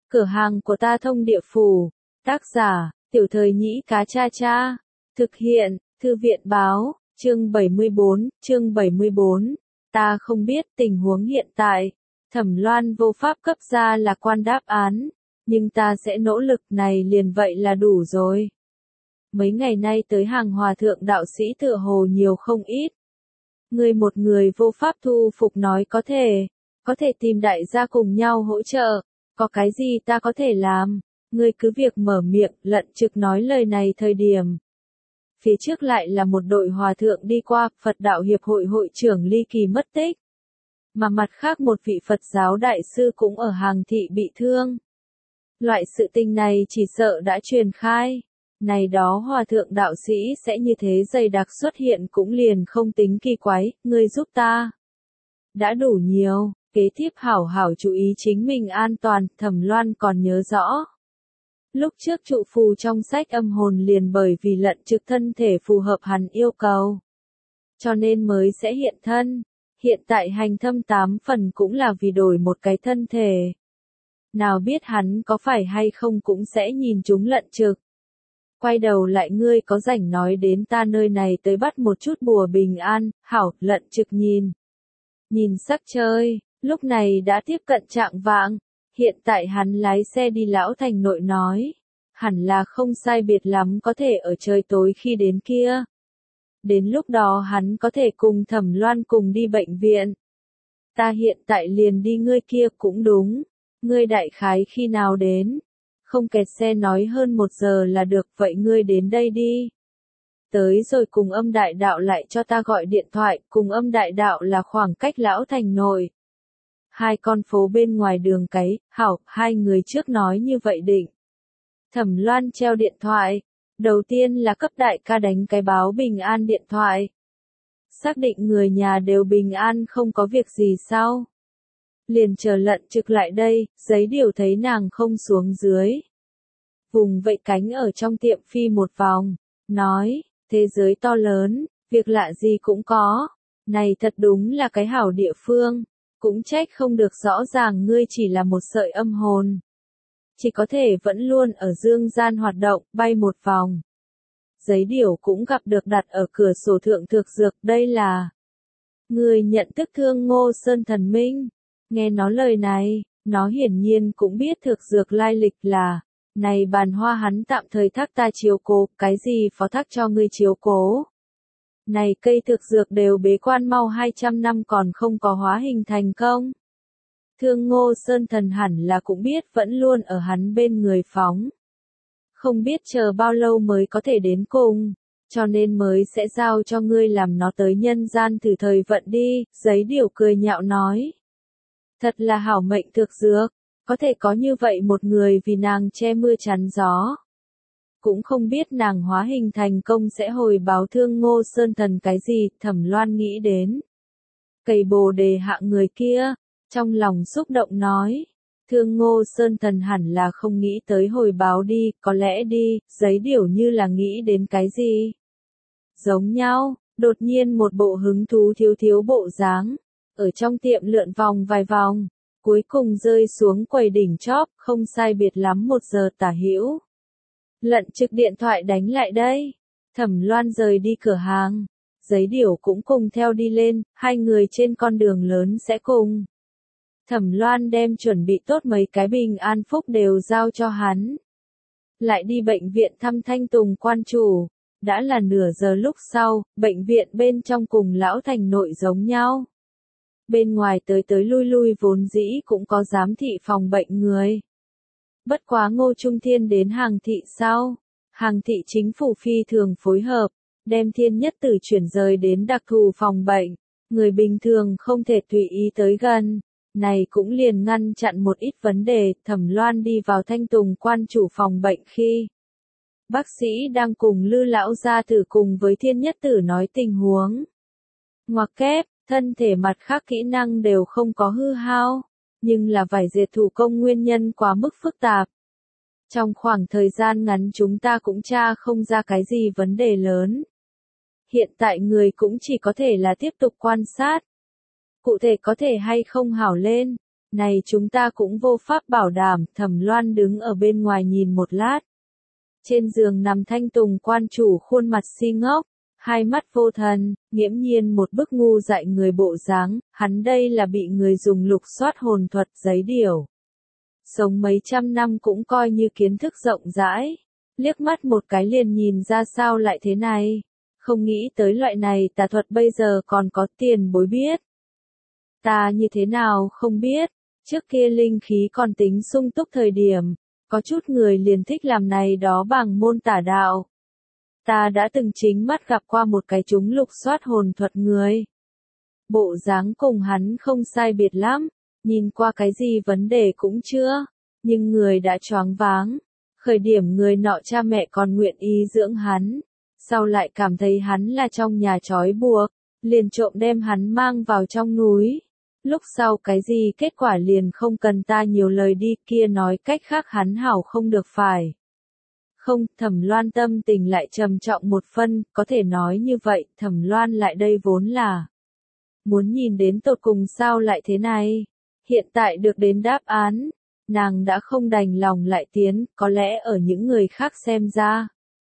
Cửa hàng của ta thông địa phủ. Tác giả, Tiểu Thời Nhĩ Cá Cha Cha. Thực hiện, Thư viện báo, chương 74. Ta không biết tình huống hiện tại. Thẩm Loan vô pháp cấp ra là quan đáp án. Nhưng ta sẽ nỗ lực, này liền vậy là đủ rồi. Mấy ngày nay tới hàng hòa thượng đạo sĩ tựa hồ nhiều không ít. Ngươi một người vô pháp thu phục nói có thể tìm đại gia cùng nhau hỗ trợ. Có cái gì ta có thể làm? Ngươi cứ việc mở miệng. Lận Trực nói lời này thời điểm. Phía trước lại là một đội hòa thượng đi qua, Phật đạo hiệp hội hội trưởng ly kỳ mất tích. Mà mặt khác một vị Phật giáo đại sư cũng ở Hàng Thị bị thương. Loại sự tình này chỉ sợ đã truyền khai. Này đó hòa thượng đạo sĩ sẽ như thế dày đặc xuất hiện cũng liền không tính kỳ quái, ngươi giúp ta. Đã đủ nhiều, kế tiếp hảo hảo chú ý chính mình an toàn, Thẩm Loan còn nhớ rõ. Lúc trước trụ phù trong sách âm hồn liền bởi vì Lận Trực thân thể phù hợp hắn yêu cầu. Cho nên mới sẽ hiện thân. Hiện tại hành thâm 8 phần cũng là vì đổi một cái thân thể. Nào biết hắn có phải hay không cũng sẽ nhìn chúng Lận Trực. Quay đầu lại ngươi có rảnh nói đến ta nơi này tới bắt một chút bùa bình an, hảo, Lận Trực nhìn sắc trời, lúc này đã tiếp cận trạng vạng, hiện tại hắn lái xe đi Lão Thành nội nói, hẳn là không sai biệt lắm có thể ở trời tối khi đến kia. Đến lúc đó hắn có thể cùng Thẩm Loan cùng đi bệnh viện. Ta hiện tại liền đi ngươi kia cũng đúng, ngươi đại khái khi nào đến? Không kẹt xe nói hơn 1 giờ là được, vậy ngươi đến đây đi. Tới rồi Cùng Âm Đại Đạo lại cho ta gọi điện thoại, Cùng Âm Đại Đạo là khoảng cách Lão Thành nội. 2 con phố bên ngoài đường cái, hảo, 2 người trước nói như vậy định. Thẩm Loan treo điện thoại, đầu tiên là cấp đại ca đánh cái báo bình an điện thoại. Xác định người nhà đều bình an không có việc gì sao? Liền chờ Lận Trực lại đây, giấy điều thấy nàng không xuống dưới. Vùng vẫy cánh ở trong tiệm phi một vòng, nói, thế giới to lớn, việc lạ gì cũng có. Này thật đúng là cái hảo địa phương, cũng trách không được rõ ràng ngươi chỉ là một sợi âm hồn. Chỉ có thể vẫn luôn ở dương gian hoạt động, bay một vòng. Giấy điều cũng gặp được đặt ở cửa sổ thượng thực dược, đây là người nhận thức Thương Ngô Sơn Thần Minh. Nghe nó lời này, nó hiển nhiên cũng biết thực dược lai lịch là, này bàn hoa hắn tạm thời thác ta chiếu cố, cái gì phó thác cho ngươi chiếu cố. Này cây thực dược đều bế quan mau 200 năm còn không có hóa hình thành công. Thương Ngô Sơn Thần hẳn là cũng biết vẫn luôn ở hắn bên người phóng. Không biết chờ bao lâu mới có thể đến cùng, cho nên mới sẽ giao cho ngươi làm nó tới nhân gian thử thời vận đi, giấy điều cười nhạo nói. Thật là hảo mệnh thực dược, có thể có như vậy một người vì nàng che mưa chắn gió. Cũng không biết nàng hóa hình thành công sẽ hồi báo Thương Ngô Sơn Thần cái gì, Thẩm Loan nghĩ đến. Cầy bồ đề hạ người kia, trong lòng xúc động nói. Thương Ngô Sơn Thần hẳn là không nghĩ tới hồi báo đi, có lẽ đi, giấy điều như là nghĩ đến cái gì. Giống nhau, đột nhiên một bộ hứng thú thiếu bộ dáng. Ở trong tiệm lượn vòng vài vòng, cuối cùng rơi xuống quầy đỉnh chóp, không sai biệt lắm 1 giờ tả hữu. Lận Trực điện thoại đánh lại đây. Thẩm Loan rời đi cửa hàng. Giấy điều cũng cùng theo đi lên, 2 người trên con đường lớn sẽ cùng. Thẩm Loan đem chuẩn bị tốt mấy cái bình an phúc đều giao cho hắn. Lại đi bệnh viện thăm Thanh Tùng quan chủ. Đã là nửa giờ lúc sau, bệnh viện bên trong cùng Lão Thành nội giống nhau. Bên ngoài tới lui vốn dĩ cũng có giám thị phòng bệnh người. Bất quá Ngô Trung Thiên đến Hàng Thị sau. Hàng Thị chính phủ phi thường phối hợp, đem Thiên Nhất Tử chuyển rời đến đặc thù phòng bệnh. Người bình thường không thể tùy ý tới gần. Này cũng liền ngăn chặn một ít vấn đề. Thẩm Loan đi vào Thanh Tùng quan chủ phòng bệnh khi bác sĩ đang cùng Lư lão gia tử cùng với Thiên Nhất Tử nói tình huống. Ngoặc kép, thân thể mặt khác kỹ năng đều không có hư hao, nhưng là vải dệt thủ công nguyên nhân quá mức phức tạp. Trong khoảng thời gian ngắn chúng ta cũng tra không ra cái gì vấn đề lớn. Hiện tại người cũng chỉ có thể là tiếp tục quan sát. Cụ thể có thể hay không hảo lên, Này chúng ta cũng vô pháp bảo đảm, Thẩm Loan đứng ở bên ngoài nhìn một lát. Trên giường nằm Thanh Tùng quan chủ khuôn mặt si ngốc, hai mắt vô thần, nghiễm nhiên một bức ngu dại người bộ dáng, hắn đây là bị người dùng lục soát hồn thuật giấy điều. Sống mấy trăm năm cũng coi như kiến thức rộng rãi, liếc mắt một cái liền nhìn ra sao lại thế này. Không nghĩ tới loại này tà thuật bây giờ còn có tiền bối biết. Ta như thế nào không biết, trước kia linh khí còn tính sung túc thời điểm, có chút người liền thích làm này đó bằng môn tả đạo. Ta đã từng chính mắt gặp qua một cái chúng lục soát hồn thuật người. Bộ dáng cùng hắn không sai biệt lắm, nhìn qua cái gì vấn đề cũng chưa, nhưng người đã choáng váng. Khởi điểm người nọ cha mẹ còn nguyện ý dưỡng hắn, sau lại cảm thấy hắn là trong nhà trói buộc, liền trộm đem hắn mang vào trong núi. Lúc sau cái gì kết quả liền không cần ta nhiều lời đi, kia nói cách khác hắn hảo không được phải. Không, Thẩm Loan tâm tình lại trầm trọng một phân, có thể nói như vậy, Thẩm Loan lại đây vốn là muốn nhìn đến tột cùng sao lại thế này. Hiện tại được đến đáp án, nàng đã không đành lòng lại tiến, có lẽ ở những người khác xem ra.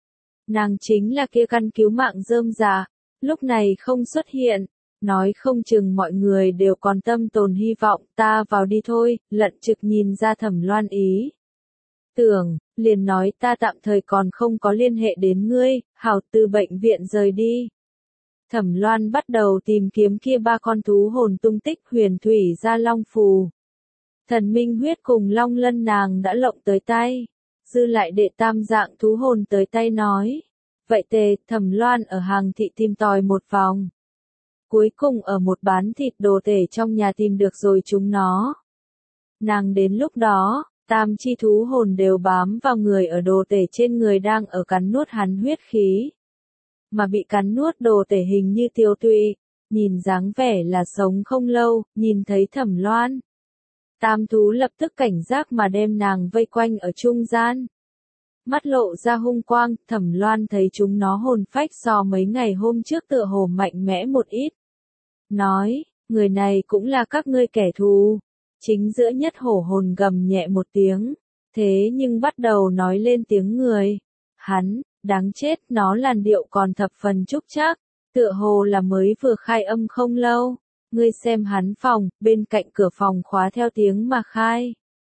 Nàng chính là kia căn cứu mạng rơm rà, lúc này không xuất hiện, nói không chừng mọi người đều còn tâm tồn hy vọng, ta vào đi thôi, Lận Trực nhìn ra Thẩm Loan ý. Tưởng, liền nói ta tạm thời còn không có liên hệ đến ngươi, hảo từ bệnh viện rời đi. Thẩm Loan bắt đầu tìm kiếm kia ba con thú hồn tung tích huyền thủy gia long phù. Thần minh huyết cùng long lân nàng đã lộng tới tay, dư lại đệ tam dạng thú hồn tới tay nói. Vậy tề, Thẩm Loan ở hàng thị tìm tòi một vòng. Cuối cùng ở một bán thịt đồ tể trong nhà tìm được rồi chúng nó. Nàng đến lúc đó, tam chi thú hồn đều bám vào người ở đồ tể trên người đang ở cắn nuốt hắn huyết khí. Mà bị cắn nuốt đồ tể hình như tiêu tụy, nhìn dáng vẻ là sống không lâu, nhìn thấy Thẩm Loan. Tam thú lập tức cảnh giác mà đem nàng vây quanh ở trung gian. Mắt lộ ra hung quang, Thẩm Loan thấy chúng nó hồn phách so mấy ngày hôm trước tựa hồ mạnh mẽ một ít. Nói, người này cũng là các ngươi kẻ thù. Chính giữa nhất hổ hồn gầm nhẹ một tiếng, thế nhưng bắt đầu nói lên tiếng người. Hắn, đáng chết, nó làn điệu còn thập phần trúc trác, tựa hồ là mới vừa khai âm không lâu. Ngươi xem hắn phòng, bên cạnh cửa phòng khóa theo tiếng mà khai.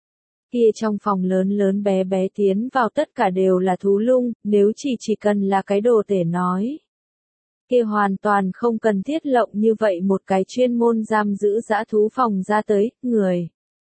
Kia trong phòng lớn lớn bé bé tiến vào tất cả đều là thú lung, nếu chỉ cần là cái đồ tể nói. Kia hoàn toàn không cần thiết lộng như vậy một cái chuyên môn giam giữ dã thú phòng ra tới, người.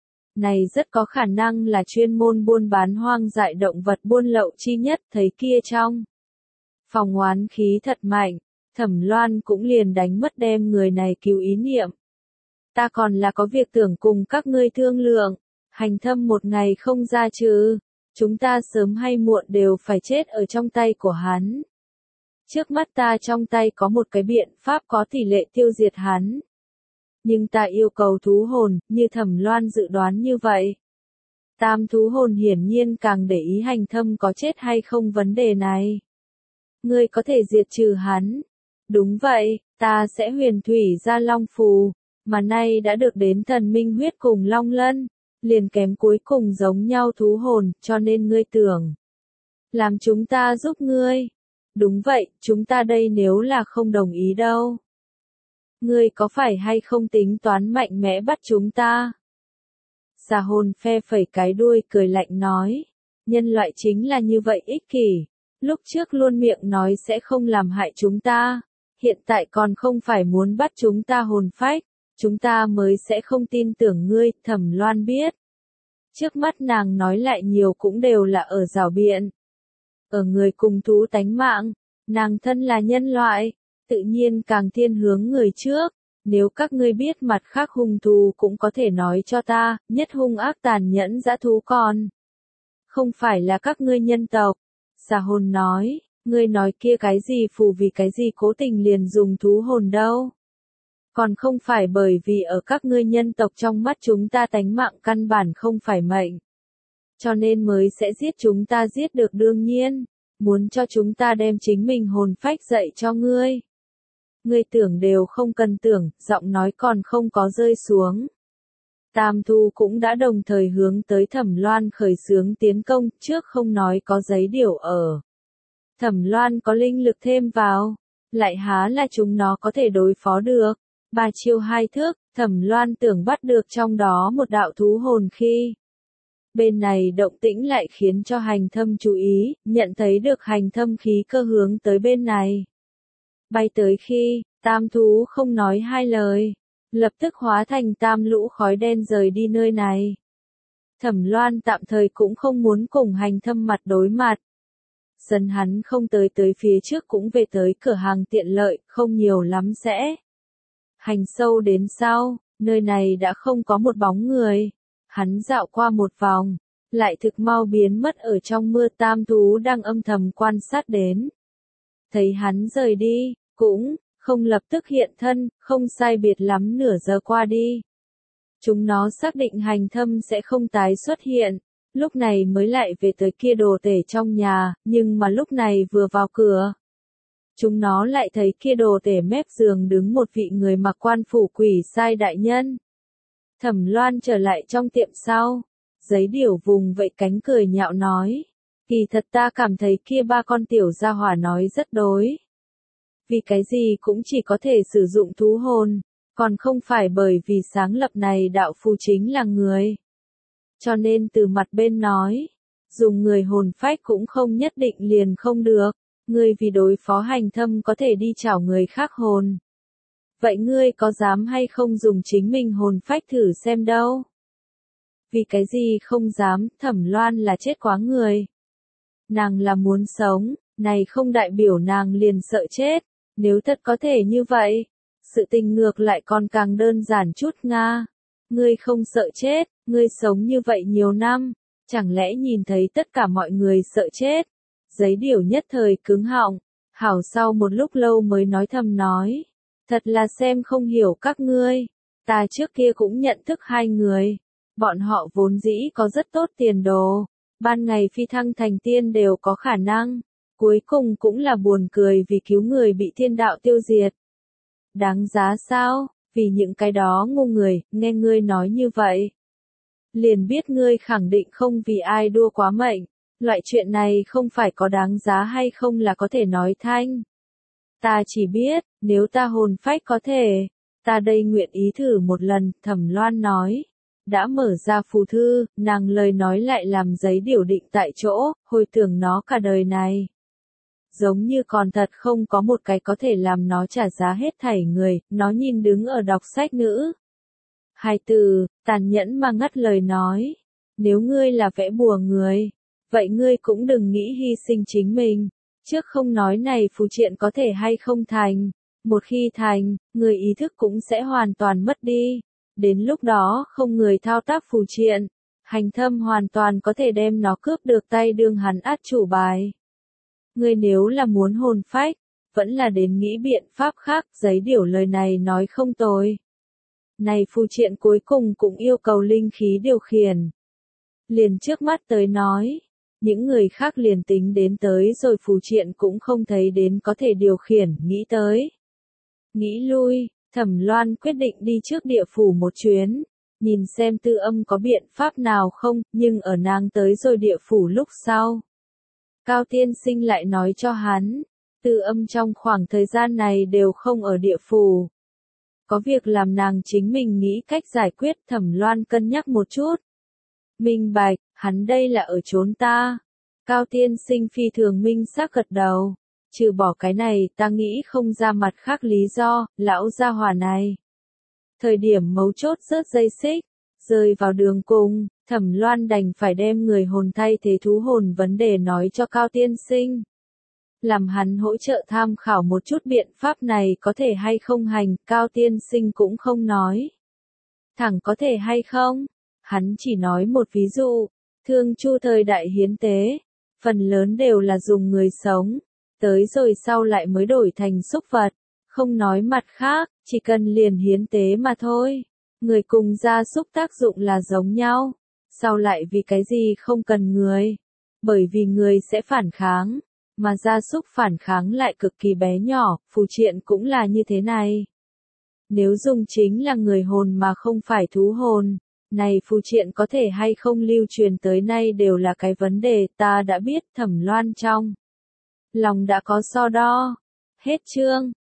Này rất có khả năng là chuyên môn buôn bán hoang dại động vật buôn lậu chi nhất, thấy kia trong phòng oán khí thật mạnh, Thẩm Loan cũng liền đánh mất đem người này cứu ý niệm. Ta còn là có việc tưởng cùng các ngươi thương lượng, hành thâm một ngày không ra chứ, chúng ta sớm hay muộn đều phải chết ở trong tay của hắn. Trước mắt ta trong tay có một cái biện pháp có tỷ lệ tiêu diệt hắn. Nhưng ta yêu cầu thú hồn, như Thẩm Loan dự đoán như vậy. Tam thú hồn hiển nhiên càng để ý hành thâm có chết hay không vấn đề này. Ngươi có thể diệt trừ hắn. Đúng vậy, ta sẽ huyền thủy ra long phù, mà nay đã được đến thần minh huyết cùng long lân, liền kém cuối cùng giống nhau thú hồn, cho nên ngươi tưởng. Làm chúng ta giúp ngươi. Đúng vậy, chúng ta đây nếu là không đồng ý đâu. Ngươi có phải hay không tính toán mạnh mẽ bắt chúng ta? Xà hồn phe phẩy cái đuôi cười lạnh nói. Nhân loại chính là như vậy ích kỷ. Lúc trước luôn miệng nói sẽ không làm hại chúng ta. Hiện tại còn không phải muốn bắt chúng ta hồn phách. Chúng ta mới sẽ không tin tưởng ngươi, Thẩm Loan biết. Trước mắt nàng nói lại nhiều cũng đều là ở rào biện. Ở người cùng thú tánh mạng, nàng thân là nhân loại, tự nhiên càng thiên hướng người trước. Nếu các ngươi biết mặt khác hung thú cũng có thể nói cho ta, nhất hung ác tàn nhẫn dã thú còn. Không phải là các ngươi nhân tộc. Xà hồn nói, ngươi nói kia cái gì phù vì cái gì cố tình liền dùng thú hồn đâu. Còn không phải bởi vì ở các ngươi nhân tộc trong mắt chúng ta tánh mạng căn bản không phải mệnh. Cho nên mới sẽ giết chúng ta giết được đương nhiên. Muốn cho chúng ta đem chính mình hồn phách dạy cho ngươi. Ngươi tưởng đều không cần tưởng, giọng nói còn không có rơi xuống. Tam Thu cũng đã đồng thời hướng tới Thẩm Loan khởi xướng tiến công, trước không nói có giấy điểu ở. Thẩm Loan có linh lực thêm vào, lại há là chúng nó có thể đối phó được. Ba chiêu hai thức, Thẩm Loan tưởng bắt được trong đó một đạo thú hồn khi. Bên này động tĩnh lại khiến cho Hành Thâm chú ý, nhận thấy được Hành Thâm khí cơ hướng tới bên này. Bay tới khi, Tam Thú không nói hai lời, lập tức hóa thành tam lũ khói đen rời đi nơi này. Thẩm Loan tạm thời cũng không muốn cùng Hành Thâm mặt đối mặt. Dần hắn không tới phía trước cũng về tới cửa hàng tiện lợi, không nhiều lắm sẽ. Hành sâu đến sau, nơi này đã không có một bóng người. Hắn dạo qua một vòng, lại thực mau biến mất ở trong mưa. Tam Thú đang âm thầm quan sát đến. Thấy hắn rời đi, cũng không lập tức hiện thân, không sai biệt lắm nửa giờ qua đi. Chúng nó xác định Hành Thâm sẽ không tái xuất hiện, lúc này mới lại về tới kia đồ tể trong nhà, nhưng mà lúc này vừa vào cửa. Chúng nó lại thấy kia đồ tể mép giường đứng một vị người mặc quan phủ quỷ sai đại nhân. Thẩm Loan trở lại trong tiệm sau, giấy điểu vùng vẫy cánh cười nhạo nói. Kỳ thật ta cảm thấy kia ba con tiểu gia hỏa nói rất đối. Vì cái gì cũng chỉ có thể sử dụng thú hồn, còn không phải bởi vì sáng lập này đạo phù chính là người. Cho nên từ mặt bên nói, dùng người hồn phách cũng không nhất định liền không được, ngươi vì đối phó Hành Thâm có thể đi chảo người khác hồn. Vậy ngươi có dám hay không dùng chính mình hồn phách thử xem đâu? Vì cái gì không dám, Thẩm Loan là chết quá người. Nàng là muốn sống, này không đại biểu nàng liền sợ chết, nếu thật có thể như vậy, sự tình ngược lại còn càng đơn giản chút nga. Ngươi không sợ chết, ngươi sống như vậy nhiều năm, chẳng lẽ nhìn thấy tất cả mọi người sợ chết? Giấy điểu nhất thời cứng họng, hảo sau một lúc lâu mới nói thầm nói. Thật là xem không hiểu các ngươi, ta trước kia cũng nhận thức hai người, bọn họ vốn dĩ có rất tốt tiền đồ, ban ngày phi thăng thành tiên đều có khả năng, cuối cùng cũng là buồn cười vì cứu người bị thiên đạo tiêu diệt. Đáng giá sao, vì những cái đó ngu người, nghe ngươi nói như vậy. Liền biết ngươi khẳng định không vì ai đua quá mệnh, loại chuyện này không phải có đáng giá hay không là có thể nói thanh. Ta chỉ biết, nếu ta hồn phách có thể, ta đây nguyện ý thử một lần, Thẩm Loan nói. Đã mở ra phù thư, nàng lời nói lại làm giấy điểu định tại chỗ, hồi tưởng nó cả đời này. Giống như còn thật không có một cái có thể làm nó trả giá hết thảy người, nó nhìn đứng ở đọc sách nữ. Hai từ, tàn nhẫn mà ngắt lời nói. Nếu ngươi là vẽ bùa người, vậy ngươi cũng đừng nghĩ hy sinh chính mình. Trước không nói này phù triện có thể hay không thành, một khi thành, người ý thức cũng sẽ hoàn toàn mất đi. Đến lúc đó không người thao tác phù triện, Hành Thâm hoàn toàn có thể đem nó cướp được tay đương hắn át chủ bài. Ngươi nếu là muốn hồn phách, vẫn là đến nghĩ biện pháp khác, giấy điểu lời này nói không tồi. Này phù triện cuối cùng cũng yêu cầu linh khí điều khiển. Liền trước mắt tới nói. Những người khác liền tính đến tới rồi phù triện cũng không thấy đến có thể điều khiển, nghĩ tới. Nghĩ lui, Thẩm Loan quyết định đi trước địa phủ một chuyến, nhìn xem Tư Âm có biện pháp nào không, nhưng ở nàng tới rồi địa phủ lúc sau. Cao Tiên Sinh lại nói cho hắn, Tư Âm trong khoảng thời gian này đều không ở địa phủ. Có việc làm nàng chính mình nghĩ cách giải quyết. Thẩm Loan cân nhắc một chút. Minh bạch, hắn đây là ở trốn ta. Cao Tiên Sinh phi thường minh xác gật đầu. Trừ bỏ cái này ta nghĩ không ra mặt khác lý do, lão gia hỏa này. Thời điểm mấu chốt rớt dây xích, rơi vào đường cùng, Thẩm Loan đành phải đem người hồn thay thế thú hồn vấn đề nói cho Cao Tiên Sinh. Làm hắn hỗ trợ tham khảo một chút biện pháp này có thể hay không hành, Cao Tiên Sinh cũng không nói. Thẳng có thể hay không, hắn chỉ nói một ví dụ, Thương Chu thời đại hiến tế, phần lớn đều là dùng người sống, tới rồi sau lại mới đổi thành súc vật, không nói mặt khác, chỉ cần liền hiến tế mà thôi. Người cùng gia súc tác dụng là giống nhau, sau lại vì cái gì không cần người? Bởi vì người sẽ phản kháng, mà gia súc phản kháng lại cực kỳ bé nhỏ, phù triện cũng là như thế này. Nếu dùng chính là người hồn mà không phải thú hồn, Này phù triện có thể hay không lưu truyền tới nay đều là cái vấn đề, ta đã biết Thẩm Loan trong lòng đã có so đo. Hết chương.